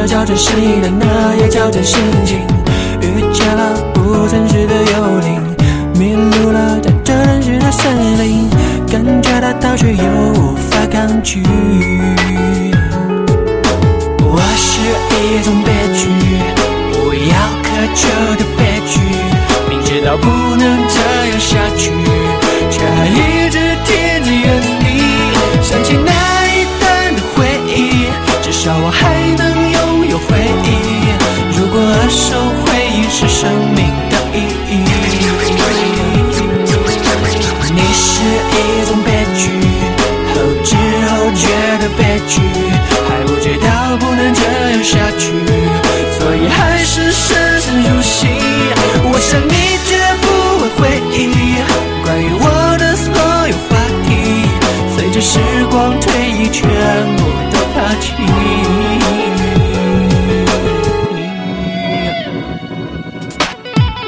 这叫真实的，那也叫真性情。遇见了不曾识的幽灵，迷路了在这人世的森林，感觉到它却又无法抗拒。我是一种悲剧，不要苛求的悲剧，明知道不能这样下去，却还一直贴着你。想起那一段的回忆，至少我还能拥有回忆。如果二手回忆是生命的意义，你是一种悲剧，后知后觉的悲剧，还不知道不能这样下去，所以还是深深入戏。我想你绝不会回忆关于我的所有话题，随着时光推移全部都抛弃。